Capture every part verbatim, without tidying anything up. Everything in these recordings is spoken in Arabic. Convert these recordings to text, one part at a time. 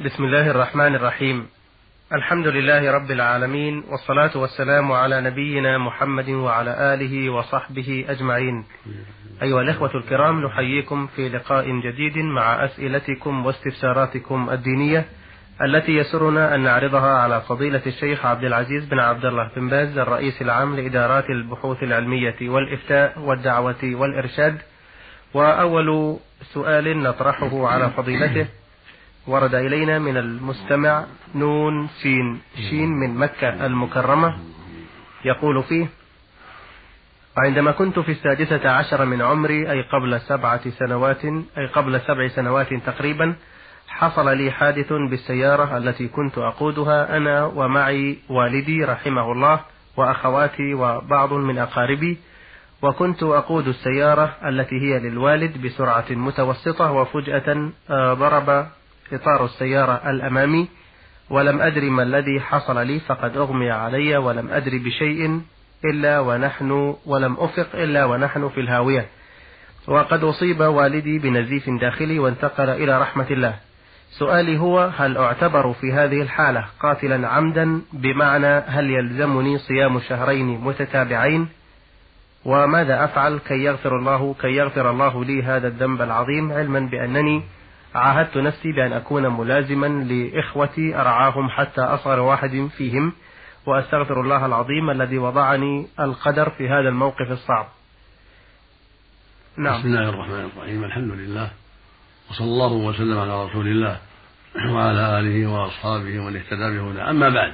بسم الله الرحمن الرحيم. الحمد لله رب العالمين، والصلاة والسلام على نبينا محمد وعلى آله وصحبه أجمعين. أيها الأخوة الكرام، نحييكم في لقاء جديد مع أسئلتكم واستفساراتكم الدينية التي يسرنا أن نعرضها على فضيلة الشيخ عبد العزيز بن عبد الله بن باز، الرئيس العام لإدارات البحوث العلمية والإفتاء والدعوة والإرشاد. وأول سؤال نطرحه على فضيلته ورد إلينا من المستمع نون سين شين من مكة المكرمة، يقول فيه: عندما كنت في السادسة عشر من عمري، أي قبل سبعة سنوات أي قبل سبع سنوات تقريبا، حصل لي حادث بالسيارة التي كنت أقودها أنا ومعي والدي رحمه الله وأخواتي وبعض من أقاربي، وكنت أقود السيارة التي هي للوالد بسرعة متوسطة، وفجأة ضرب إطار السيارة الأمامي، ولم أدري ما الذي حصل لي، فقد أغمي علي ولم أدري بشيء إلا ونحن ولم أفق إلا ونحن في الهاوية، وقد أصيب والدي بنزيف داخلي وانتقل إلى رحمة الله. سؤالي هو: هل أعتبر في هذه الحالة قاتلا عمدا؟ بمعنى هل يلزمني صيام شهرين متتابعين؟ وماذا أفعل كي يغفر الله كي يغفر الله لي هذا الذنب العظيم، علما بأنني عاهدت نفسي بأن أكون ملازما لإخوتي أرعاهم حتى أصغر واحد فيهم، وأستغفر الله العظيم الذي وضعني القدر في هذا الموقف الصعب. نعم. بسم الله الرحمن الرحيم. الحمد لله، وصلى الله وسلم على رسول الله وعلى آله وأصحابه ومن اهتدى بهداه. أما بعد،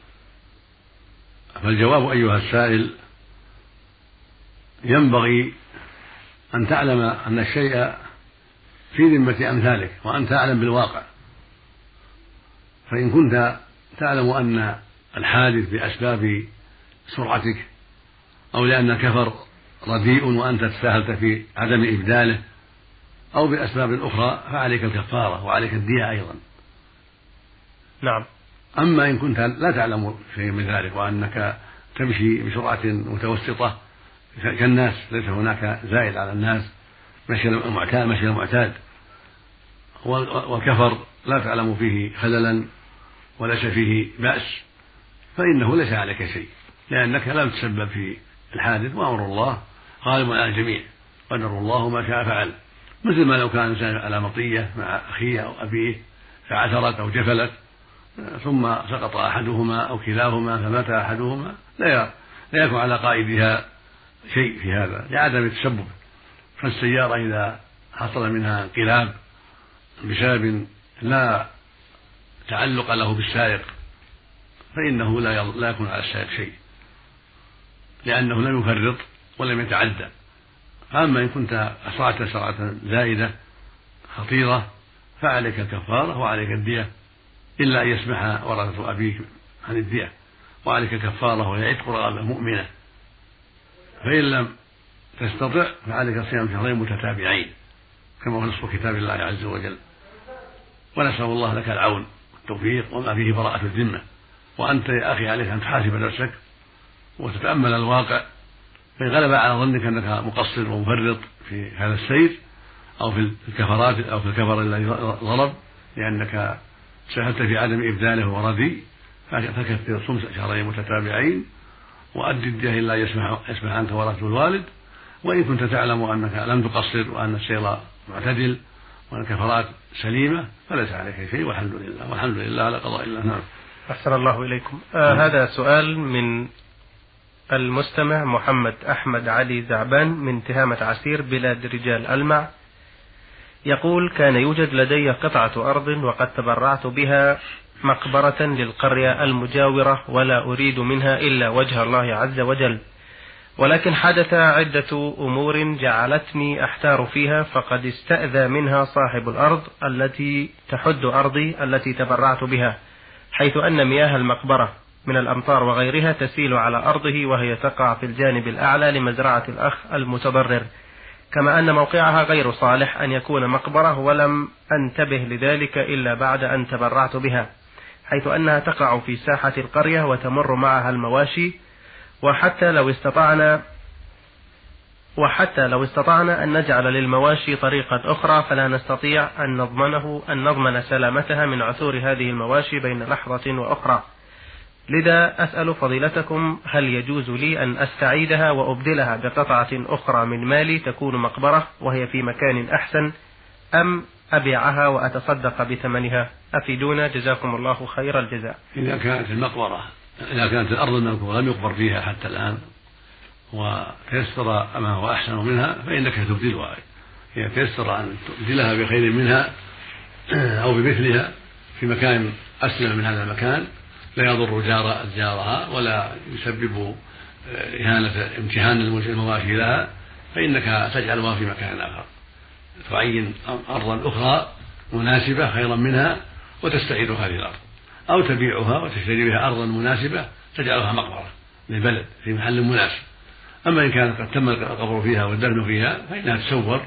فالجواب أيها السائل: ينبغي أن تعلم أن الشيء في ذمة أمثالك، وأنت أعلم بالواقع. فإن كنت تعلم أن الحادث بأسباب سرعتك، أو لأن الكفر رديء وأنت تساهلت في عدم إبداله، أو بأسباب أخرى، فعليك الكفارة وعليك الدية أيضا. نعم. أما إن كنت لا تعلم شيء من ذلك، وأنك تمشي بسرعة متوسطة كالناس، ليس هناك زائد على الناس، مشي المعتاد مشي المعتاد والكفر لا تعلم فيه خللا وليس فيه بأس، فإنه ليس عليك شيء، لأنك لم تسبب في الحادث، وأمر الله غالب على الجميع، قدر الله ما شاء فعل. مثل ما لو كان إنسان على مطية مع أخيه أو أبيه فعثرت أو جفلت، ثم سقط أحدهما أو كلاهما فمات أحدهما، لا لا يكون على قائدها شيء في هذا لعدم التسبب. فالسيارة إذا حصل منها انقلاب بسبب لا تعلق له بالسائق، فإنه لا لا يكون على السائق شيء، لأنه لم يفرط ولم يتعدى. أما إن كنت أسرعت سرعة زائدة خطيرة فعليك الكفارة وعليك الدية، إلا أن يسمح ورثة أبيك عن الدية، وعليك كفارة وهي عتق رقبة مؤمنة. فإن لم تستطع فعليك صيام شهرين متتابعين كما هو نص كتاب الله عز وجل. ونسأل الله لك العون والتوفيق وما فيه براءة الذمة. وأنت يا أخي عليك أن تحاسب نفسك وتتأمل الواقع، فإن غلب على ظنك أنك مقصر ومفرط في هذا السير أو في الكفرات أو في الكفر الذي ضرب لأنك سهلت في عدم إبداله وردي، فكثر صوم شهرين متتابعين وأد الدية إلا يسمح يسمح عنك ورثة الوالد. وإن كنت تعلم أنك لم تقصر وأن السير معتدل وأن الكفرات سليمة فليس عليك شيء، والحمد لله والحمد لله على قضاء الله. نعم. أحسن الله إليكم. آه هذا سؤال من المستمع محمد أحمد علي زعبان من تهامة عسير بلاد رجال ألمع، يقول: كان يوجد لدي قطعة أرض وقد تبرعت بها مقبرة للقرية المجاورة، ولا أريد منها إلا وجه الله عز وجل، ولكن حدث عدة أمور جعلتني أحتار فيها، فقد استأذى منها صاحب الأرض التي تحد أرضي التي تبرعت بها، حيث أن مياه المقبرة من الأمطار وغيرها تسيل على أرضه، وهي تقع في الجانب الأعلى لمزرعة الأخ المتضرر، كما أن موقعها غير صالح أن يكون مقبرة، ولم أنتبه لذلك إلا بعد أن تبرعت بها، حيث أنها تقع في ساحة القرية وتمر معها المواشي، وحتى لو استطعنا وحتى لو استطعنا أن نجعل للمواشي طريقة أخرى فلا نستطيع أن نضمنه أن نضمن سلامتها من عثور هذه المواشي بين لحظة وأخرى. لذا أسأل فضيلتكم هل يجوز لي أن أستعيدها وأبدلها بقطعة أخرى من مالي تكون مقبرة وهي في مكان أحسن، أم أبيعها وأتصدق بثمنها؟ أفيدونا جزاكم الله خير الجزاء. إذا كانت المقبرة إذا كانت الأرض المذكورة لم يقبر فيها حتى الآن وتيسر ما هو أحسن منها فإنك تبدلها. إذا تيسر أن تبدلها بخير منها أو بمثلها في مكان أسلم من هذا المكان لا يضر جار جارها ولا يسبب إهانة امتحان المواشي لها، فإنك تجعلها في مكان آخر، تعين أرضا أخرى مناسبة خيرا منها وتستعيد هذه الأرض، أو تبيعها وتشتري بها أرضا مناسبة تجعلها مقبرة للبلد في محل مناسب. أما إن كانت قد تم القبر فيها والدفن فيها فإنها تسور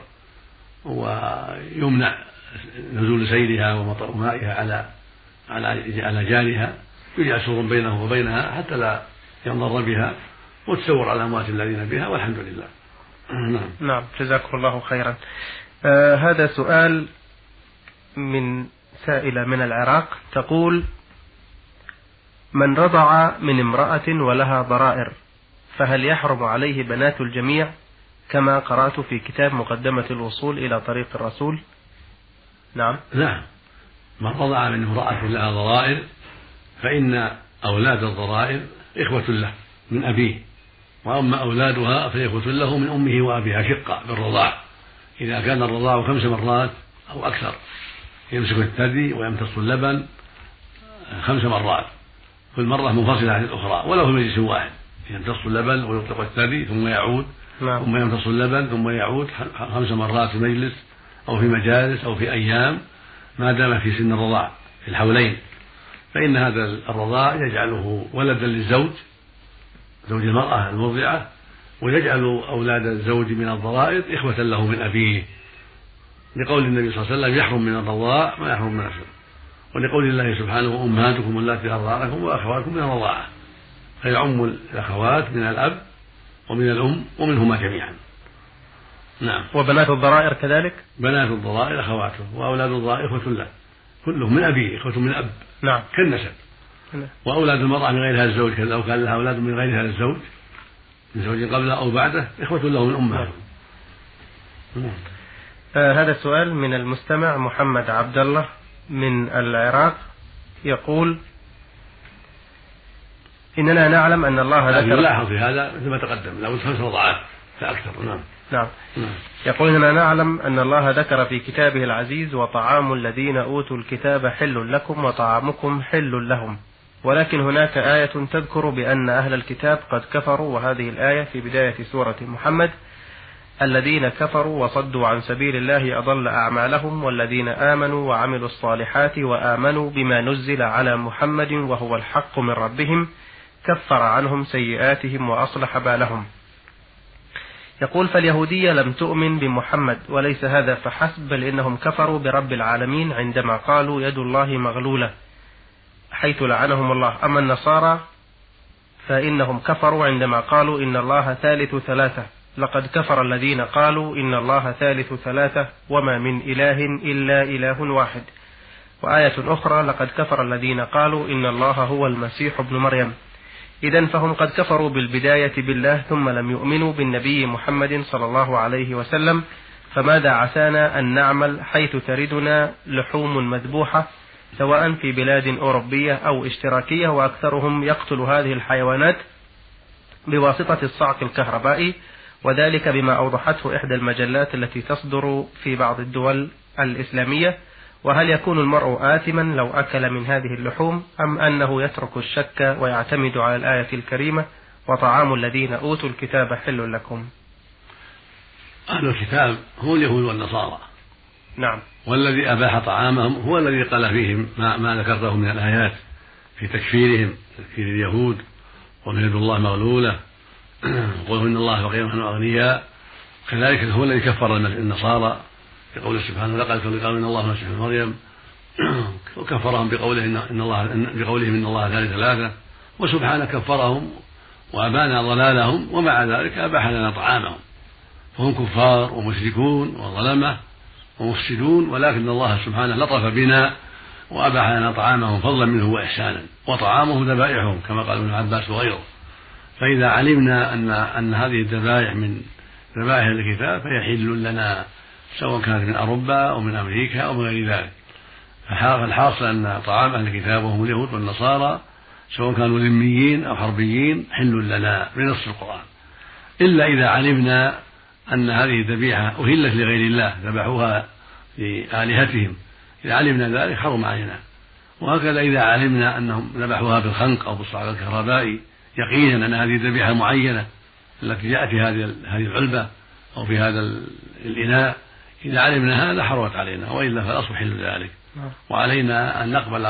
ويمنع نزول سيلها ومطر مائها على على على جارها، يجعل سور بينه وبينها حتى لا ينضر بها وتسور على الأموات الذين بها، والحمد لله. نعم نعم جزاكم الله خيرا. آه هذا سؤال من سائلة من العراق تقول: من رضع من امرأة ولها ضرائر فهل يحرم عليه بنات الجميع كما قرأت في كتاب مقدمة الوصول إلى طريق الرسول؟ نعم نعم من رضع من امرأة لها ضرائر فإن أولاد الضرائر إخوة له من أبيه، وأما أولادها فإخوة له من أمه وأبيها شقة بالرضاع، إذا كان الرضاع خمس مرات أو أكثر يمسك الثدي ويمتص اللبن خمس مرات كل مرة منفصلة عن الأخرى ولو في مجلس واحد، يمتص اللبن ويطلق الثدي ثم يعود نعم. ثم يمتص اللبن ثم يعود خمس مرات في مجلس أو في مجالس أو في أيام ما دام في سن الرضاع في الحولين، فإن هذا الرضاع يجعله ولدا للزوج زوج المرأة المرضعة، ويجعل أولاد الزوج من الضرائر إخوة له من أبيه، لقول النبي صلى الله عليه وسلم: يحرم من الرضاع ما يحرم من النسب، ولقول الله سبحانه: أمهاتكم اللاتي أرضعنكم وأخواتكم من الرضاعة، فيعم الأخوات من الأب ومن الأم ومنهما جميعا. نعم. وبنات الضرائر كذلك؟ بنات الضرائر أخواته، وأولاد الضرائر إخوة له كلهم من أبيه، إخوة من أب نعم كالنسب. وأولاد المرأة من غير هذا الزوج كذا، لو كان لها أولاد من غير هذا الزوج من زوج قبله أو بعده إخوة له من أمهاتهم. نعم. آه هذا السؤال من المستمع محمد عبد الله من العراق يقول: إننا نعلم أن الله ذكر. لاحظ في هذا مثل ما تقدم لابد خمس رضعات فأكثر. نعم. نعم. نعم. يقول: إننا نعلم أن الله ذكر في كتابه العزيز: وطعام الذين أوتوا الكتاب حل لكم وطعامكم حل لهم، ولكن هناك آية تذكر بأن أهل الكتاب قد كفروا، وهذه الآية في بداية سورة محمد: الذين كفروا وصدوا عن سبيل الله أضل أعمالهم، والذين آمنوا وعملوا الصالحات وآمنوا بما نزل على محمد وهو الحق من ربهم كفر عنهم سيئاتهم وأصلح بالهم. يقول: فاليهودية لم تؤمن بمحمد، وليس هذا فحسب، بل إنهم كفروا برب العالمين عندما قالوا يد الله مغلولة حيث لعنهم الله. أما النصارى فإنهم كفروا عندما قالوا إن الله ثالث ثلاثة، لقد كفر الذين قالوا إن الله ثالث ثلاثة وما من إله إلا إله واحد. وآية أخرى: لقد كفر الذين قالوا إن الله هو المسيح ابن مريم. إذن فهم قد كفروا بالبداية بالله ثم لم يؤمنوا بالنبي محمد صلى الله عليه وسلم، فماذا عسانا أن نعمل حيث تردنا لحوم مذبوحة سواء في بلاد أوروبية أو اشتراكية، وأكثرهم يقتل هذه الحيوانات بواسطة الصعق الكهربائي، وذلك بما أوضحته إحدى المجلات التي تصدر في بعض الدول الإسلامية. وهل يكون المرء آثما لو أكل من هذه اللحوم، أم أنه يترك الشك ويعتمد على الآية الكريمة: وطعام الذين أوتوا الكتاب حل لكم؟ أهل الكتاب هم اليهود والنصارى. نعم. والذي أباح طعامهم هو الذي قال فيهم ما, ما ذكرته من الآيات في تكفيرهم، تكفير اليهود ومن يد الله مغلولة قل إن الله فقير ونحن أغنياء، كذلك هو الذي كفر النصارى بقوله سبحانه: لقد قالوا إن الله المسيح ابن مريم، وكفرهم بقوله إن الله بقولهم إن الله ثالث ثلاثة، وسبحانه كفرهم وأبان ضلالهم، ومع ذلك أباح لنا طعامهم. فهم كفار ومشركون وظلمة ومفسدون، ولكن الله سبحانه لطف بنا وأباح لنا طعامهم فضلا منه وإحسانا، وطعامهم ذبائحهم كما قال ابن عباس وغيره. فإذا علمنا أن أن هذه الذبائح من ذبائح الكتاب فهي حل لنا، سواء كانت من أوروبا أو من أمريكا أو من غير ذلك. فالحاصل أن طعام أهل الكتاب وهم اليهود والنصارى سواء كانوا ذميين أو حربيين حل لنا بنص القرآن، إلا إذا علمنا أن هذه الذبيحة أهلت لغير الله ذبحوها لآلهتهم، إذا علمنا ذلك حرم علينا. وهكذا إذا علمنا أنهم ذبحوها بالخنق أو بالصعق الكهربائي يقينا أن هذه الذبيحة معينة التي جاءت في هذه العلبة أو في هذا الإناء، إذا علمنا هذا حرمت علينا، وإلا فالأصل حل ذلك، وعلينا أن نقبل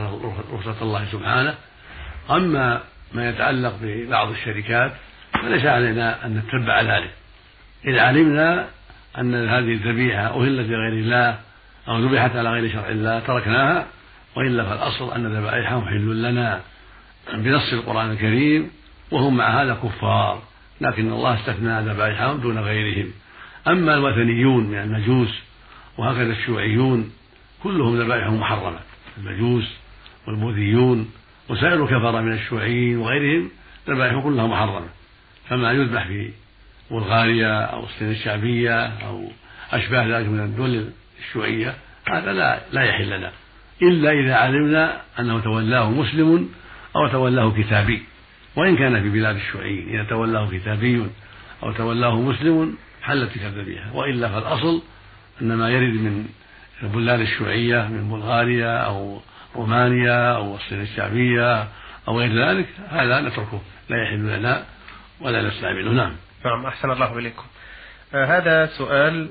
رخصة الله سبحانه. أما ما يتعلق ببعض الشركات فليس علينا أن نتبع ذلك. إذا علمنا أن هذه الذبيحة أهلت لغير الله أو ذبحت على غير شرع الله تركناها، وإلا فالأصل أن ذبائحهم حل لنا بنص القرآن الكريم، وهم مع هذا كفار، لكن الله استثنى ذبائحهم دون غيرهم. أما الوثنيون من المجوس وهكذا الشيوعيون كلهم ذبائحهم محرمة، المجوس والبوذيون وسائر الكفرة من الشيوعيين وغيرهم ذبائحهم كلها محرمة. فما يذبح في بلغاريا أو الصين الشعبية أو أشباه ذلك من الدول الشيوعية هذا لا لا يحل لنا، إلا إذا علمنا أنه تولاه مسلم أو تولاه كتابي، وإن كان في بلاد الشيوعيين إذا تولاه كتابي أو تولاه مسلم حلت تلك الذبيحة، وإلا فالأصل أن ما يرد من البلاد الشيوعية من بلغاريا أو رومانيا أو الصين الشعبية أو غير ذلك هذا نتركه، لا يحل لنا ولا نستعمله. نعم. نعم، أحسن الله إليكم. آه هذا سؤال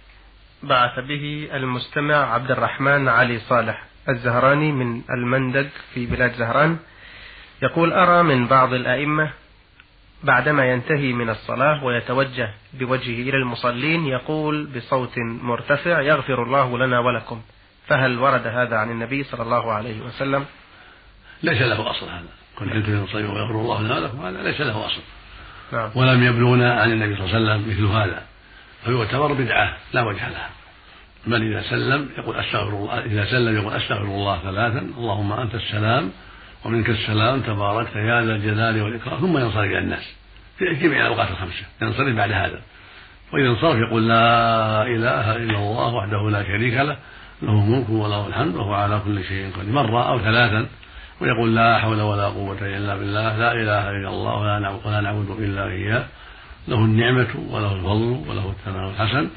بعث به المستمع عبد الرحمن علي صالح الزهراني من المندق في بلاد زهران، يقول: أرى من بعض الأئمة بعدما ينتهي من الصلاة ويتوجه بوجهه إلى المصلين يقول بصوت مرتفع: يغفر الله لنا ولكم، فهل ورد هذا عن النبي صلى الله عليه وسلم؟ ليس له أصل هذا، كنت أنت المصلين ويغفر الله لنا ولكم، هذا ليس له أصل. نعم. ولم يبلغنا عن النبي صلى الله عليه وسلم مثل هذا، فيعتبر بدعة لا وجه لها. من إذا سلم يقول أستغفر الله، إذا سلم يقول أستغفر الله ثلاثا: اللهم أنت السلام ومنك السلام تباركت يا ذا الجلال والإكرام، ثم ينصرف إلى الناس في جميع الأوقات الخمسة، ينصرف بعد هذا، وإذا انصرف يقول لا إله إلا الله وحده لا شريك له له الملك وله الحمد وهو على كل شيء قدير، مرة أو ثلاثا، ويقول لا حول ولا قوة إلا بالله، لا إله إلا الله ولا نعبد إلا إياه، له النعمة وله الفضل وله الثناء الحسن،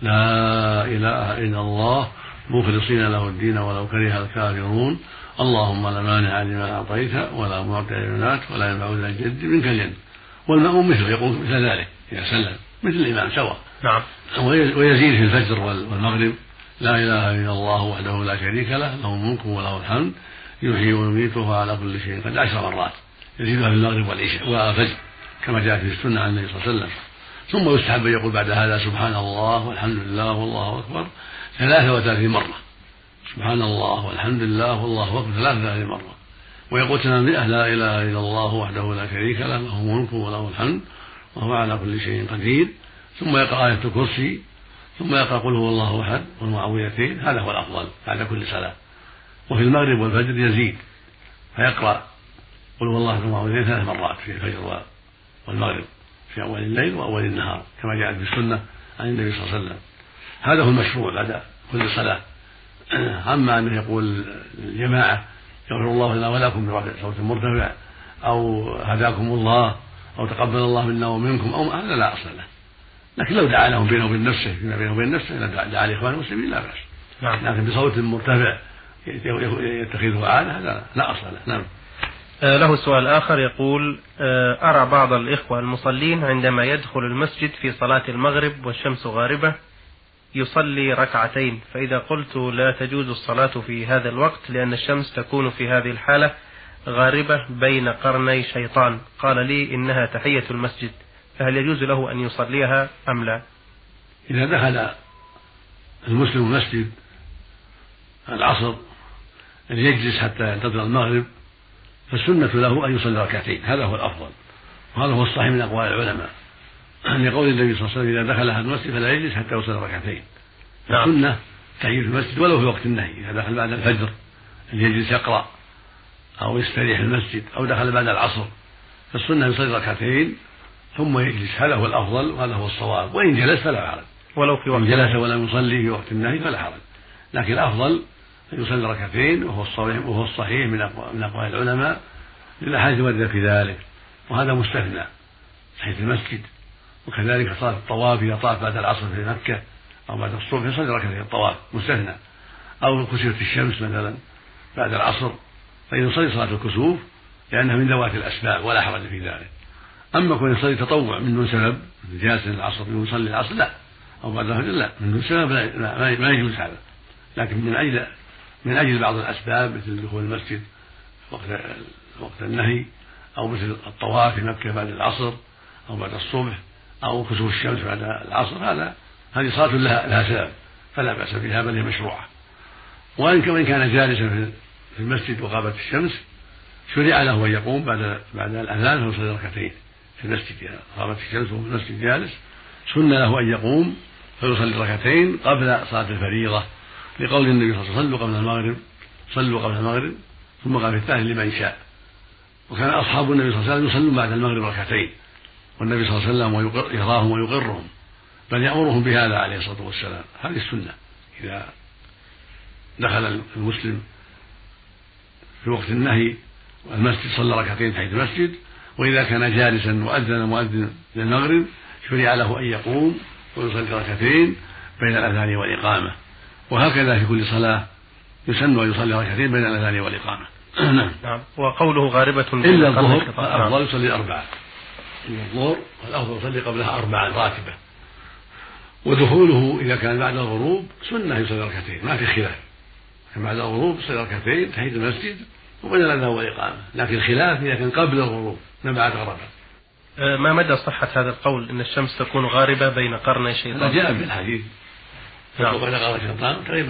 لا إله إلا الله مخلصين له الدين ولو كره الكافرون، اللهم لا مانع لما أعطيت ولا معطي لما ولا ينفع ذا الجد منك الجد. والمأموم مثله يقول مثل ذلك إذا سلم مثل الإمام سواء. نعم. ويزيد في الفجر والمغرب: لا إله إلا الله وحده لا شريك له له الملك وله الحمد يحيي ويميت وهو على كل شيء قدير، عشر مرات يزيدها في المغرب والعشاء والفجر كما جاء في السنة عن النبي صلى الله عليه وسلم. ثم يستحب أن يقول بعد هذا سبحان الله والحمد لله والله أكبر ثلاثة وثلاثين مرة، سبحان الله والحمد لله والله أكبر ثلاثة وثلاثين مرة، ويقول تمامئة: لا إله إلا الله وحده لا شريك له له الملك وله الحمد وهو على كل شيء قدير، ثم يقرأ آية الكرسي، ثم يقرأ قل هو الله أحد والمعوذتين، هذا هو الأفضل بعد كل صلاة. وفي المغرب والفجر يزيد فيقرأ قل هو الله والمعوذتين ثلاث مرات في الفجر والمغرب في أول الليل وأول النهار كما جاءت في السنة عن النبي صلى الله عليه وسلم. هذا هو المشروع بعد كل صلاة. أما أنه يقول الجماعة يغفر الله لنا ولكم برفع صوت مرتفع أو هداكم الله أو تقبل الله منا ومنكم أو هذا لا أصل له، لكن لو دعا لهم بينه وبين نفسه فيما بينه وبين نفسه دعا لإخوان المسلمين لا بأس. نعم. لكن بصوت مرتفع يتخذه عادة هذا لا أصل له. نعم. له سؤال آخر يقول: أرى بعض الإخوة المصلين عندما يدخل المسجد في صلاة المغرب والشمس غاربة يصلي ركعتين، فإذا قلت لا تجوز الصلاة في هذا الوقت لأن الشمس تكون في هذه الحالة غاربة بين قرني شيطان، قال لي إنها تحية المسجد، فهل يجوز له أن يصليها أم لا؟ إذا دخل المسلم المسجد العصر أن يجلس حتى ينتظر المغرب فالسنة له أن يصلي ركعتين، هذا هو الأفضل وهذا هو الصحيح من أقوال العلماء. لقول النبي صلى الله عليه وسلم إذا دخل أحد المسجد فلا يجلس حتى يصلي ركعتين. نعم. السنة تحية المسجد ولو في وقت النهي، إذا دخل بعد الفجر أن يجلس يقرأ أو يستريح المسجد، أو دخل بعد العصر فالسنة يصلي ركعتين ثم يجلس، هذا هو الأفضل وهذا هو الصواب. وإن جلس فلا حرج، ولو في وقت إن جلس ولم يصلي في وقت النهي فلا حرج، لكن الأفضل أن يصلي ركعتين، وهو الصحيح وهو الصحيح من أقوال العلماء للأحاديث الواردة في ذلك، وهذا مستثنى تحية المسجد. وكذلك صلاة الطواف إذا طاف بعد العصر في مكة أو بعد الصبح يصلي ركعتين الطواف مستثنى، أو كسفت الشمس مثلا بعد العصر فيصلي صلاة الكسوف لأنها من ذوات الأسباب ولا حرج في ذلك. أما كون يصلي تطوع من دون سبب جالس العصر يصلي العصر لا، أو بعد الفجر لا، من دون سبب ما يجوز هذا، لكن من أجل من أجل بعض الأسباب مثل دخول المسجد وقت وقت النهي، أو مثل الطواف في مكة بعد العصر أو بعد الصبح، أو كسوف الشمس بعد العصر، هذا هذه صلاة لها, لها سبب فلا بأس بها بل هي مشروعة. وإن كان جالسا في المسجد وغابت الشمس شرع له أن يقوم بعد بعد الأذان فيصلي ركعتين في المسجد، يعني غابت الشمس وهو في المسجد جالس سنة له أن يقوم فيصلي ركعتين قبل صلاة الفريضة، لقول النبي صلى الله عليه وسلم صلوا قبل المغرب صلوا قبل المغرب ثم قال في الثاني لمن شاء. وكان أصحاب النبي صلى الله عليه وسلم يصلون بعد المغرب ركعتين والنبي صلى الله عليه وسلم يراهم ويقرهم، بل يأمرهم بهذا عليه الصلاة والسلام. هذه السنة إذا دخل المسلم في وقت النهي والمسجد صلى ركعتين تحية المسجد، وإذا كان جالسا وأذن مؤذن للمغرب شرع له أن يقوم ويصلي ركعتين بين الأذان والإقامة، وهكذا في كل صلاة يسن أن يصلي ركعتين بين الأذان والإقامة. نعم. وقوله غاربة إلا الظهر الأفضل يصلي أربعة، إلا الظهر الأفضل يصلي قبلها أربعة راتبة، ودخوله إذا كان بعد الغروب سنة يصلي ركعتين ما في خلاف، بعد الغروب يصلي ركعتين تحية المسجد وبين الأذان والإقامة، لكن الخلاف إذا كان قبل الغروب ما بعد غربة. ما مدى صحة هذا القول أن الشمس تكون غاربة بين قرني الشيطان؟ هذا جاء في الحديث تطلع بين قرني الشيطان تغيب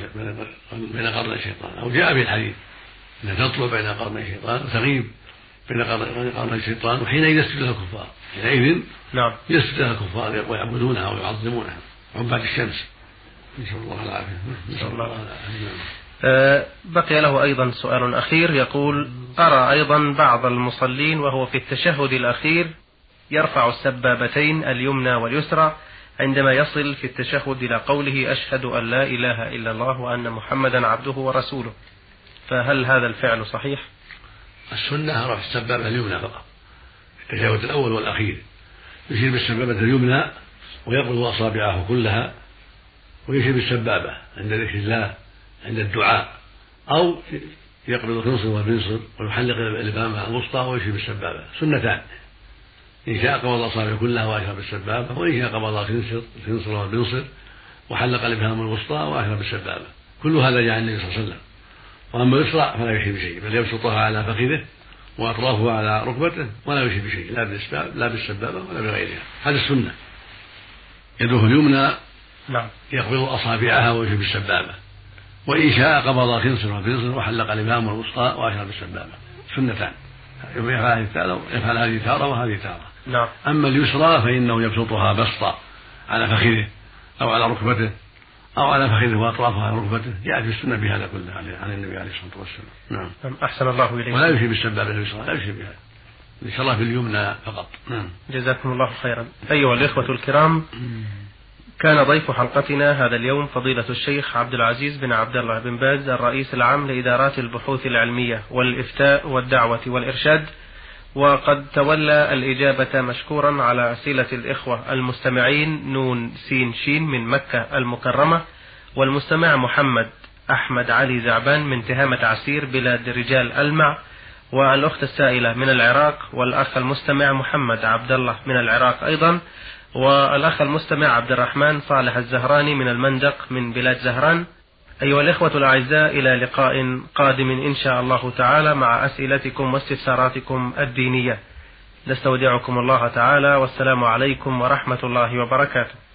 بين قرني الشيطان، أو جاء في الحديث أنها تطلع بين قرني الشيطان وتغيب بين قرني الشيطان، وحينئذ يسجد لها الكفار، حينئذ نعم يسجد لها الكفار ويعبدونها ويعظمونها عباد الشمس. نسأل الله العافية. نسأل الله العافية. أه بقي له أيضا سؤال أخير يقول: أرى أيضا بعض المصلين وهو في التشهد الأخير يرفع السبابتين اليمنى واليسرى عندما يصل في التشهد إلى قوله أشهد أن لا إله إلا الله وأن محمدا عبده ورسوله، فهل هذا الفعل صحيح؟ السنة رفع السبابة اليمنى فقط في التشهد الأول والأخير، يشير بالسبابة اليمنى ويقبض أصابعه كلها ويشير بالسبابة عند ذكر الله عند الدعاء، أو يقبض الخنصر والبنصر ويحلق الإبهام الوسطى ويشير بالسبابة، سنتان، إن شاء قبض أصابعه كلها وأشار بالسبابة، وإن شاء قبض الخنصر والبنصر وحلق الإبهام الوسطى وأشار بالسبابة، كل هذا جاء النبي صلى الله عليه وسلم. وأما اليسرى فلا يشير بشيء، بل يبسطها على فخذه وأطرافها على ركبته ولا يشير بشيء، لا بالسباب لا بالسبابة ولا بغيرها، هذا السنة. يده اليمنى نعم يقبض أصابعها ويشير بالسبابة، وإن شاء قبض الخنصر والبنصر وحلق الإبهام الوسطى وأشار بالسبابة، سنتان، يفعل هذه تارة وهذه تارة. نعم. أما اليسرى فإنه يبسطها بسطا على فخذه أو على ركبته أو على فخذه وأطرافها على ركبته، يأتي السنة بهذا كله عن النبي عليه الصلاة والسلام. نعم. أحسن الله إليك. ولا يشير بالسبابة اليسرى، لا يشير بها، اليسرى في اليمنى فقط. نعم. جزاكم الله خيرا. أيها الإخوة الكرام، كان ضيف حلقتنا هذا اليوم فضيلة الشيخ عبد العزيز بن عبد الله بن باز الرئيس العام لإدارات البحوث العلمية والإفتاء والدعوة والإرشاد، وقد تولى الإجابة مشكورا على أسئلة الإخوة المستمعين نون سين شين من مكة المكرمة، والمستمع محمد أحمد علي زعبان من تهامة عسير بلاد رجال ألمع، والأخت السائلة من العراق، والأخ المستمع محمد عبد الله من العراق أيضا، والأخ المستمع عبد الرحمن صالح الزهراني من المندق من بلاد زهران. أيها الإخوة الأعزاء، إلى لقاء قادم إن شاء الله تعالى مع أسئلتكم واستفساراتكم الدينية. نستودعكم الله تعالى، والسلام عليكم ورحمة الله وبركاته.